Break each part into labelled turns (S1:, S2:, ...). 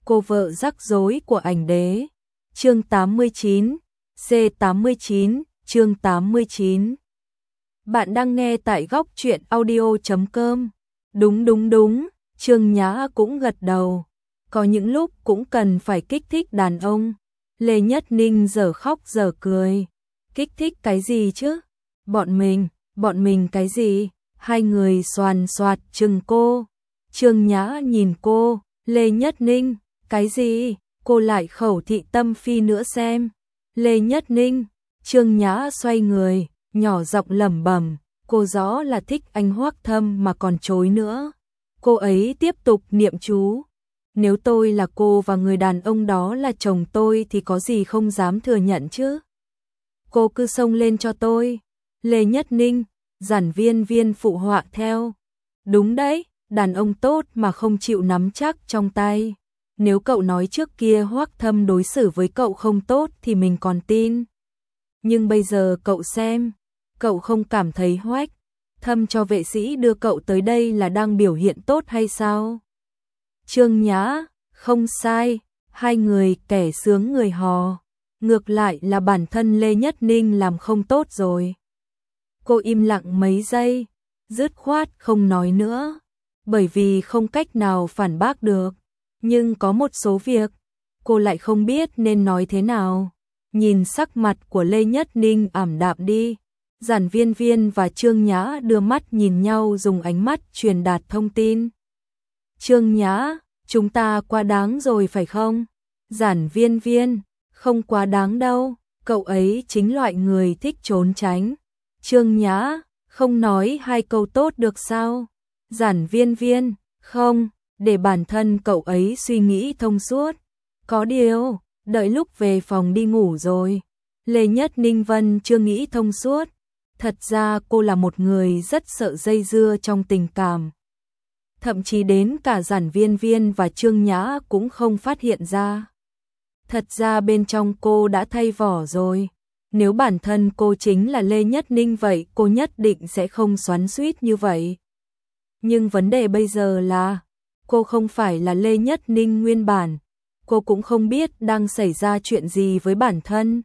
S1: Cô vợ rắc rối của ảnh đế. Chương 89, C89, chương 89. Bạn đang nghe tại góc truyện audio.com. Đúng, Trương Nhã cũng gật đầu. Có những lúc cũng cần phải kích thích đàn ông. Lê Nhất Ninh giờ khóc giờ cười. Kích thích cái gì chứ? Bọn mình cái gì? Hai người xoàn xoạt chừng cô. Trương Nhã nhìn cô, Lê Nhất Ninh, cái gì? Cô lại khẩu thị tâm phi nữa xem. Lê Nhất Ninh, Trương Nhã xoay người, nhỏ giọng lẩm bẩm, cô rõ là thích anh Hoắc Thâm mà còn chối nữa. Cô ấy tiếp tục niệm chú. Nếu tôi là cô và người đàn ông đó là chồng tôi thì có gì không dám thừa nhận chứ? Cô cứ xông lên cho tôi. Lê Nhất Ninh, Giản Viên Viên phụ họa theo. Đúng đấy, đàn ông tốt mà không chịu nắm chắc trong tay. Nếu cậu nói trước kia Hoắc Thâm đối xử với cậu không tốt thì mình còn tin. Nhưng bây giờ cậu xem, cậu không cảm thấy Hoắc Thâm cho vệ sĩ đưa cậu tới đây là đang biểu hiện tốt hay sao? Trương Nhã, không sai, hai người kẻ sướng người hò. Ngược lại là bản thân Lê Nhất Ninh làm không tốt rồi. Cô im lặng mấy giây, dứt khoát không nói nữa, bởi vì không cách nào phản bác được. Nhưng có một số việc, cô lại không biết nên nói thế nào. Nhìn sắc mặt của Lê Nhất Ninh ảm đạm đi, Giản Viên Viên và Trương Nhã đưa mắt nhìn nhau dùng ánh mắt truyền đạt thông tin. Trương Nhã, chúng ta quá đáng rồi phải không? Giản Viên Viên, không quá đáng đâu, cậu ấy chính loại người thích trốn tránh. Trương Nhã, không nói hai câu tốt được sao? Giản Viên Viên, không, để bản thân cậu ấy suy nghĩ thông suốt. Có điều, đợi lúc về phòng đi ngủ rồi. Lê Nhất Ninh Vân chưa nghĩ thông suốt. Thật ra cô là một người rất sợ dây dưa trong tình cảm. Thậm chí đến cả Giản Viên Viên và Trương Nhã cũng không phát hiện ra. Thật ra bên trong cô đã thay vỏ rồi. Nếu bản thân cô chính là Lê Nhất Ninh vậy cô nhất định sẽ không xoắn xuýt như vậy. Nhưng vấn đề bây giờ là cô không phải là Lê Nhất Ninh nguyên bản. Cô cũng không biết đang xảy ra chuyện gì với bản thân.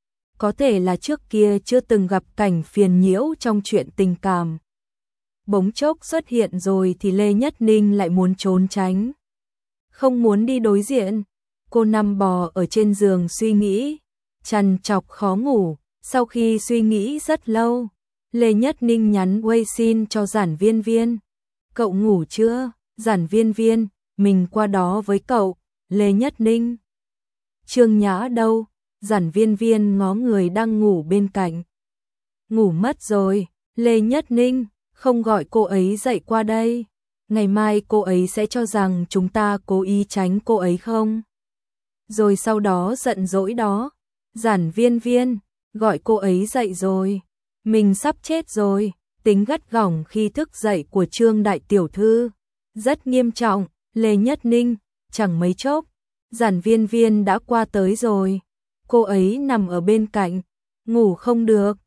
S1: Có thể là trước kia chưa từng gặp cảnh phiền nhiễu trong chuyện tình cảm. Bỗng chốc xuất hiện rồi thì Lê Nhất Ninh lại muốn trốn tránh. Không muốn đi đối diện. Cô nằm bò ở trên giường suy nghĩ, trằn trọc khó ngủ. Sau khi suy nghĩ rất lâu, Lê Nhất Ninh nhắn WeChat cho Giản Viên Viên. Cậu ngủ chưa? Giản Viên Viên, mình qua đó với cậu. Lê Nhất Ninh. Trương Nhã đâu? Giản Viên Viên ngó người đang ngủ bên cạnh. Ngủ mất rồi. Lê Nhất Ninh, không gọi cô ấy dậy qua đây. Ngày mai cô ấy sẽ cho rằng chúng ta cố ý tránh cô ấy không? Rồi sau đó giận dỗi đó. Giản Viên Viên, gọi cô ấy dậy rồi. Mình sắp chết rồi. Tính gắt gỏng khi thức dậy của Trương đại tiểu thư rất nghiêm trọng. Lê Nhất Ninh, chẳng mấy chốc, Giản Viên Viên đã qua tới rồi. Cô ấy nằm ở bên cạnh, ngủ không được.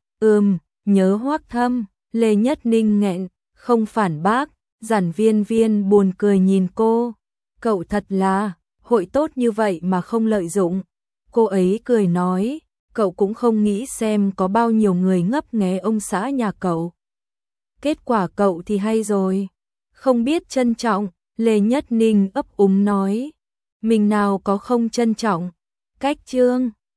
S1: Nhớ Hoắc Thâm. Lê Nhất Ninh nghẹn, không phản bác. Giản Viên Viên buồn cười nhìn cô. Cậu thật là hội tốt như vậy mà không lợi dụng. Cô ấy cười nói, cậu cũng không nghĩ xem có bao nhiêu người ngấp nghé ông xã nhà cậu. Kết quả cậu thì hay rồi. Không biết trân trọng. Lê Nhất Ninh ấp úng nói. Mình nào có không trân trọng. Cách Trương